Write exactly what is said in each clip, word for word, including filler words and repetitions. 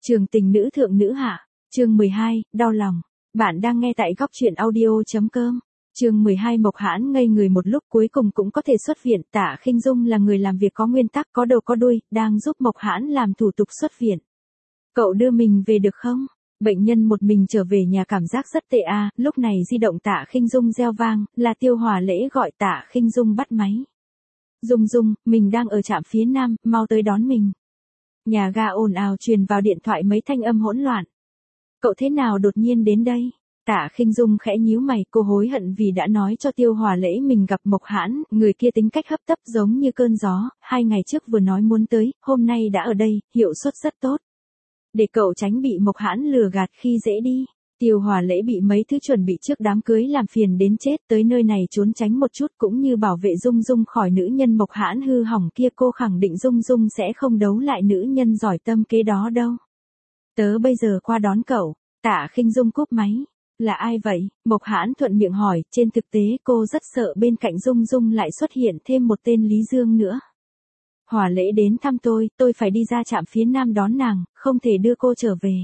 Trường tình nữ thượng nữ hạ, chương mười hai, đau lòng. Bạn đang nghe tại góc truyện audio.com. Chương mười hai. Mộc Hãn ngây người một lúc cuối cùng cũng có thể xuất viện. Tạ Khinh Dung là người làm việc có nguyên tắc, có đầu có đuôi, đang giúp Mộc Hãn làm thủ tục xuất viện. Cậu đưa mình về được không? Bệnh nhân một mình trở về nhà cảm giác rất tệ à. Lúc này di động Tạ Khinh Dung reo vang, là Tiêu Hòa Lễ gọi. Tạ Khinh Dung bắt máy. Dung Dung, mình đang ở trạm phía Nam, mau tới đón mình. Nhà ga ồn ào truyền vào điện thoại mấy thanh âm hỗn loạn. Cậu thế nào đột nhiên đến đây? Tạ Khinh Dung khẽ nhíu mày, cô hối hận vì đã nói cho Tiêu Hòa Lễ mình gặp Mộc Hãn, người kia tính cách hấp tấp giống như cơn gió, hai ngày trước vừa nói muốn tới, hôm nay đã ở đây, hiệu suất rất tốt. Để cậu tránh bị Mộc Hãn lừa gạt khi dễ đi. Tiêu Hòa Lễ bị mấy thứ chuẩn bị trước đám cưới làm phiền đến chết, tới nơi này trốn tránh một chút cũng như bảo vệ Dung Dung khỏi nữ nhân Mộc Hãn hư hỏng kia. Cô khẳng định Dung Dung sẽ không đấu lại nữ nhân giỏi tâm kế đó đâu. Tớ bây giờ qua đón cậu. Tạ Khinh Dung cúp máy. Là ai vậy? Mộc Hãn thuận miệng hỏi, trên thực tế cô rất sợ bên cạnh Dung Dung lại xuất hiện thêm một tên Lý Dương nữa. Hòa Lễ đến thăm tôi, tôi phải đi ra trạm phía Nam đón nàng, không thể đưa cô trở về.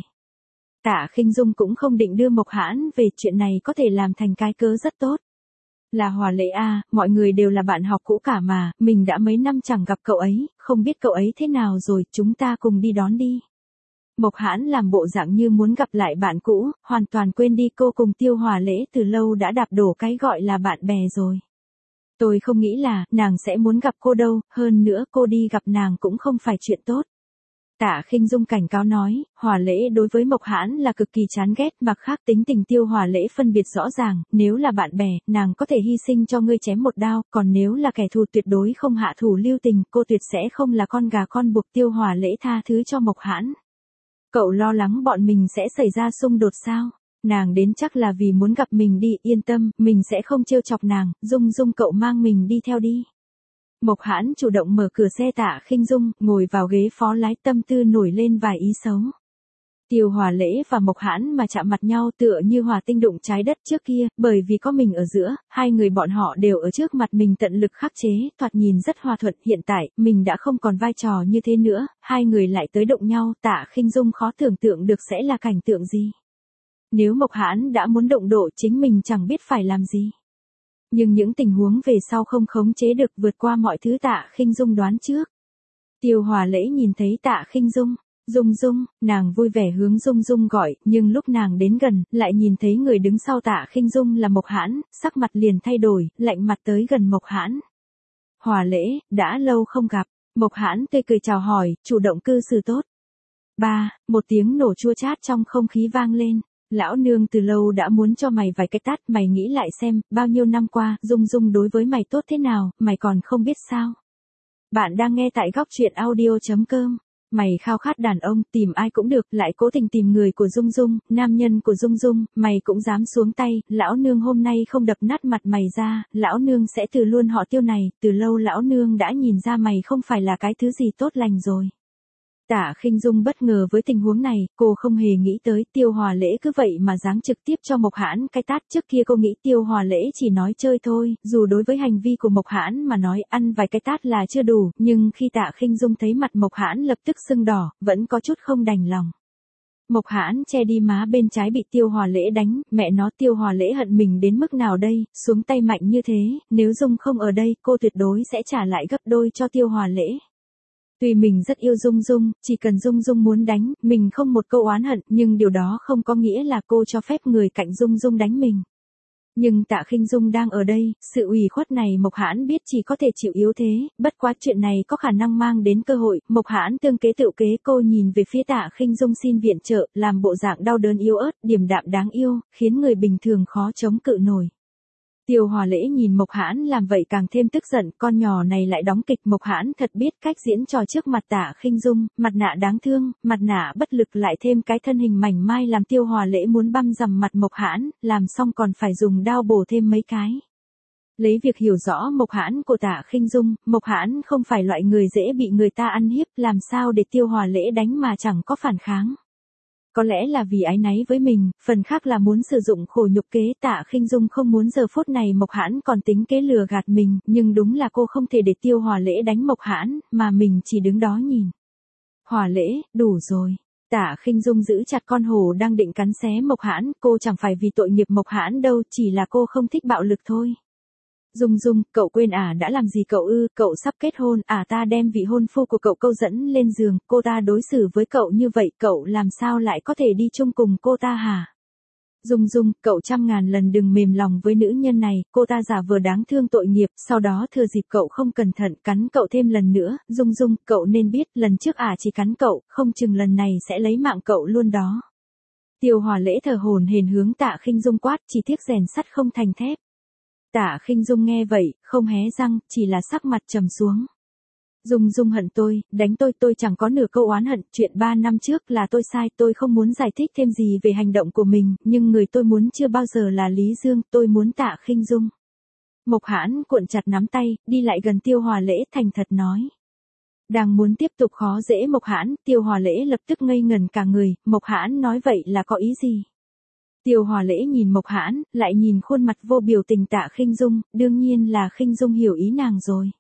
Tạ Khinh Dung cũng không định đưa Mộc Hãn về, chuyện này có thể làm thành cái cớ rất tốt. Là Hòa Lễ à, mọi người đều là bạn học cũ cả mà, mình đã mấy năm chẳng gặp cậu ấy, không biết cậu ấy thế nào rồi, chúng ta cùng đi đón đi. Mộc Hãn làm bộ dạng như muốn gặp lại bạn cũ, hoàn toàn quên đi cô cùng Tiêu Hòa Lễ từ lâu đã đạp đổ cái gọi là bạn bè rồi. Tôi không nghĩ là, nàng sẽ muốn gặp cô đâu, hơn nữa cô đi gặp nàng cũng không phải chuyện tốt. Tạ Khinh Dung cảnh cáo nói, Hòa Lễ đối với Mộc Hãn là cực kỳ chán ghét, mặt khác tính tình Tiêu Hòa Lễ phân biệt rõ ràng, nếu là bạn bè, nàng có thể hy sinh cho ngươi chém một đao, còn nếu là kẻ thù tuyệt đối không hạ thủ lưu tình, cô tuyệt sẽ không là con gà con buộc. Tiêu Hòa Lễ tha thứ cho Mộc Hãn. Cậu lo lắng bọn mình sẽ xảy ra xung đột sao? Nàng đến chắc là vì muốn gặp mình đi, yên tâm, mình sẽ không trêu chọc nàng, Dung Dung cậu mang mình đi theo đi. Mộc Hãn chủ động mở cửa xe Tạ Khinh Dung, ngồi vào ghế phó lái, tâm tư nổi lên vài ý xấu. Tiêu Hòa Lễ và Mộc Hãn mà chạm mặt nhau tựa như hòa tinh đụng trái đất trước kia, bởi vì có mình ở giữa, hai người bọn họ đều ở trước mặt mình tận lực khắc chế, thoạt nhìn rất hòa thuận. Hiện tại, mình đã không còn vai trò như thế nữa, hai người lại tới động nhau, Tạ Khinh Dung khó tưởng tượng được sẽ là cảnh tượng gì. Nếu Mộc Hãn đã muốn động độ, chính mình chẳng biết phải làm gì. Nhưng những tình huống về sau không khống chế được, vượt qua mọi thứ Tạ Khinh Dung đoán trước. Tiêu Hòa Lễ nhìn thấy Tạ Khinh Dung, Dung Dung, nàng vui vẻ hướng Dung Dung gọi, nhưng lúc nàng đến gần, lại nhìn thấy người đứng sau Tạ Khinh Dung là Mộc Hãn, sắc mặt liền thay đổi, lạnh mặt tới gần Mộc Hãn. Hòa Lễ, đã lâu không gặp. Mộc Hãn tươi cười chào hỏi, chủ động cư xử tốt. Ba, một tiếng nổ chua chát trong không khí vang lên. Lão nương từ lâu đã muốn cho mày vài cái tát, mày nghĩ lại xem, bao nhiêu năm qua, Dung Dung đối với mày tốt thế nào, mày còn không biết sao? Bạn đang nghe tại góc truyện audio.com. Mày khao khát đàn ông, tìm ai cũng được, lại cố tình tìm người của Dung Dung, nam nhân của Dung Dung, mày cũng dám xuống tay, lão nương hôm nay không đập nát mặt mày ra, lão nương sẽ từ luôn họ Tiêu này, từ lâu lão nương đã nhìn ra mày không phải là cái thứ gì tốt lành rồi. Tạ Khinh Dung bất ngờ với tình huống này, cô không hề nghĩ tới Tiêu Hòa Lễ cứ vậy mà giáng trực tiếp cho Mộc Hãn cái tát. Trước kia cô nghĩ Tiêu Hòa Lễ chỉ nói chơi thôi, dù đối với hành vi của Mộc Hãn mà nói ăn vài cái tát là chưa đủ, nhưng khi Tạ Khinh Dung thấy mặt Mộc Hãn lập tức sưng đỏ, vẫn có chút không đành lòng. Mộc Hãn che đi má bên trái bị Tiêu Hòa Lễ đánh, mẹ nó Tiêu Hòa Lễ hận mình đến mức nào đây, xuống tay mạnh như thế, nếu Dung không ở đây, cô tuyệt đối sẽ trả lại gấp đôi cho Tiêu Hòa Lễ. Tuy mình rất yêu Dung Dung, chỉ cần Dung Dung muốn đánh, mình không một câu oán hận, nhưng điều đó không có nghĩa là cô cho phép người cạnh Dung Dung đánh mình. Nhưng Tạ Khinh Dung đang ở đây, sự ủy khuất này Mộc Hãn biết chỉ có thể chịu yếu thế, bất quá chuyện này có khả năng mang đến cơ hội, Mộc Hãn tương kế tự kế. Cô nhìn về phía Tạ Khinh Dung xin viện trợ, làm bộ dạng đau đớn yếu ớt, điềm đạm đáng yêu, khiến người bình thường khó chống cự nổi. Tiêu Hòa Lễ nhìn Mộc Hãn làm vậy càng thêm tức giận, con nhỏ này lại đóng kịch. Mộc Hãn thật biết cách diễn trò trước mặt Tạ Khinh Dung, mặt nạ đáng thương, mặt nạ bất lực lại thêm cái thân hình mảnh mai làm Tiêu Hòa Lễ muốn băm dằm mặt Mộc Hãn, làm xong còn phải dùng đao bổ thêm mấy cái. Lấy việc hiểu rõ Mộc Hãn của Tạ Khinh Dung, Mộc Hãn không phải loại người dễ bị người ta ăn hiếp, làm sao để Tiêu Hòa Lễ đánh mà chẳng có phản kháng. Có lẽ là vì áy náy với mình, phần khác là muốn sử dụng khổ nhục kế. Tạ Khinh Dung không muốn giờ phút này Mộc Hãn còn tính kế lừa gạt mình, nhưng đúng là cô không thể để Tiêu Hòa Lễ đánh Mộc Hãn, mà mình chỉ đứng đó nhìn. Hòa Lễ, đủ rồi. Tạ Khinh Dung giữ chặt con hổ đang định cắn xé Mộc Hãn, cô chẳng phải vì tội nghiệp Mộc Hãn đâu, chỉ là cô không thích bạo lực thôi. Dung Dung, cậu quên à, đã làm gì cậu ư, cậu sắp kết hôn, à ta đem vị hôn phu của cậu câu dẫn lên giường, cô ta đối xử với cậu như vậy, cậu làm sao lại có thể đi chung cùng cô ta hả? Dung Dung, cậu trăm ngàn lần đừng mềm lòng với nữ nhân này, cô ta giả vờ đáng thương tội nghiệp, sau đó thừa dịp cậu không cẩn thận cắn cậu thêm lần nữa. Dung Dung, cậu nên biết, lần trước ả chỉ cắn cậu, không chừng lần này sẽ lấy mạng cậu luôn đó. Tiêu Hòa Lễ thở hổn hển hướng Tạ Khinh Dung quát, chỉ tiếc rèn sắt không thành thép. Tạ Khinh Dung nghe vậy, không hé răng, chỉ là sắc mặt trầm xuống. Dung Dung hận tôi, đánh tôi, tôi chẳng có nửa câu oán hận, chuyện ba năm trước là tôi sai, tôi không muốn giải thích thêm gì về hành động của mình, nhưng người tôi muốn chưa bao giờ là Lý Dương, tôi muốn Tạ Khinh Dung. Mộc Hãn cuộn chặt nắm tay, đi lại gần Tiêu Hòa Lễ thành thật nói. Đang muốn tiếp tục khó dễ Mộc Hãn, Tiêu Hòa Lễ lập tức ngây ngẩn cả người, Mộc Hãn nói vậy là có ý gì? Tiêu Hòa Lễ nhìn Mộc Hãn, lại nhìn khuôn mặt vô biểu tình Tạ Khinh Dung, đương nhiên là Khinh Dung hiểu ý nàng rồi.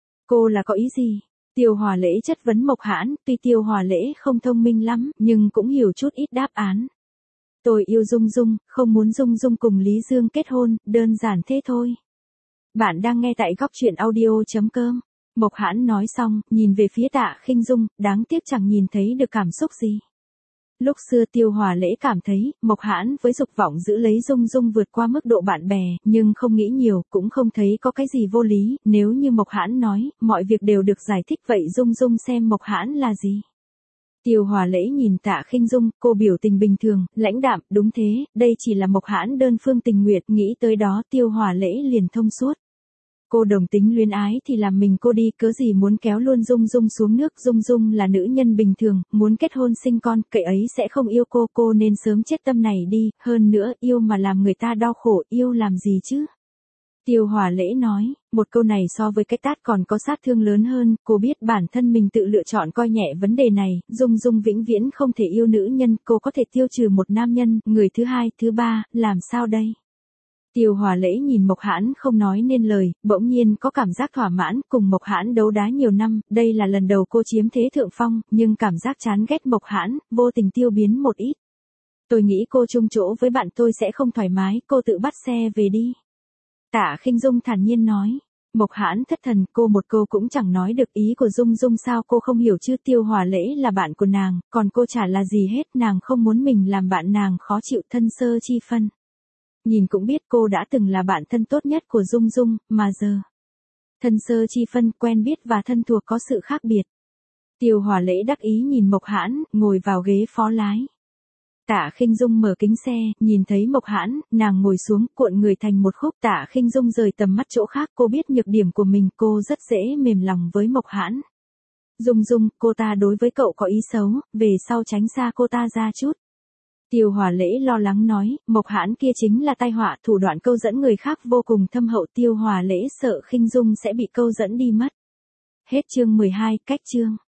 Cô là có ý gì? Tiêu Hòa Lễ chất vấn Mộc Hãn, tuy Tiêu Hòa Lễ không thông minh lắm, nhưng cũng hiểu chút ít đáp án. Tôi yêu Dung Dung, không muốn Dung Dung cùng Lý Dương kết hôn, đơn giản thế thôi. Bạn đang nghe tại góc truyện audio chấm com. Mộc Hãn nói xong, nhìn về phía Tạ Khinh Dung, đáng tiếc chẳng nhìn thấy được cảm xúc gì. Lúc xưa Tiêu Hòa Lễ cảm thấy, Mộc Hãn với dục vọng giữ lấy Dung Dung vượt qua mức độ bạn bè, nhưng không nghĩ nhiều, cũng không thấy có cái gì vô lý, nếu như Mộc Hãn nói, mọi việc đều được giải thích vậy Dung Dung xem Mộc Hãn là gì. Tiêu Hòa Lễ nhìn Tạ Khinh Dung, cô biểu tình bình thường, lãnh đạm, đúng thế, đây chỉ là Mộc Hãn đơn phương tình nguyện, nghĩ tới đó Tiêu Hòa Lễ liền thông suốt. Cô đồng tính luyến ái thì làm mình cô đi, cớ gì muốn kéo luôn Dung Dung xuống nước, Dung Dung là nữ nhân bình thường, muốn kết hôn sinh con, cậy ấy sẽ không yêu cô, cô nên sớm chết tâm này đi, hơn nữa, yêu mà làm người ta đau khổ, yêu làm gì chứ? Tiêu Hòa Lễ nói, một câu này so với cái tát còn có sát thương lớn hơn, cô biết bản thân mình tự lựa chọn coi nhẹ vấn đề này, Dung Dung vĩnh viễn không thể yêu nữ nhân, cô có thể tiêu trừ một nam nhân, người thứ hai, thứ ba, làm sao đây? Tiêu Hòa Lễ nhìn Mộc Hãn không nói nên lời, bỗng nhiên có cảm giác thỏa mãn, cùng Mộc Hãn đấu đá nhiều năm, đây là lần đầu cô chiếm thế thượng phong, nhưng cảm giác chán ghét Mộc Hãn, vô tình tiêu biến một ít. Tôi nghĩ cô chung chỗ với bạn tôi sẽ không thoải mái, cô tự bắt xe về đi. Tạ Khinh Dung thản nhiên nói. Mộc Hãn thất thần, cô một câu cũng chẳng nói được ý của Dung Dung sao cô không hiểu chứ, Tiêu Hòa Lễ là bạn của nàng, còn cô chả là gì hết, nàng không muốn mình làm bạn nàng khó chịu, thân sơ chi phân. Nhìn cũng biết cô đã từng là bạn thân tốt nhất của Dung Dung, mà giờ. Thân sơ chi phân, quen biết và thân thuộc có sự khác biệt. Tiêu Hòa Lễ đắc ý nhìn Mộc Hãn, ngồi vào ghế phó lái. Tạ Khinh Dung mở kính xe, nhìn thấy Mộc Hãn, nàng ngồi xuống, cuộn người thành một khúc. Tạ Khinh Dung rời tầm mắt chỗ khác, cô biết nhược điểm của mình, cô rất dễ mềm lòng với Mộc Hãn. Dung Dung, cô ta đối với cậu có ý xấu, về sau tránh xa cô ta ra chút. Tiêu Hòa Lễ lo lắng nói, Mộc Hãn kia chính là tai họa, thủ đoạn câu dẫn người khác vô cùng thâm hậu, Tiêu Hòa Lễ sợ Khinh Dung sẽ bị câu dẫn đi mất. Hết chương mười hai, cách chương.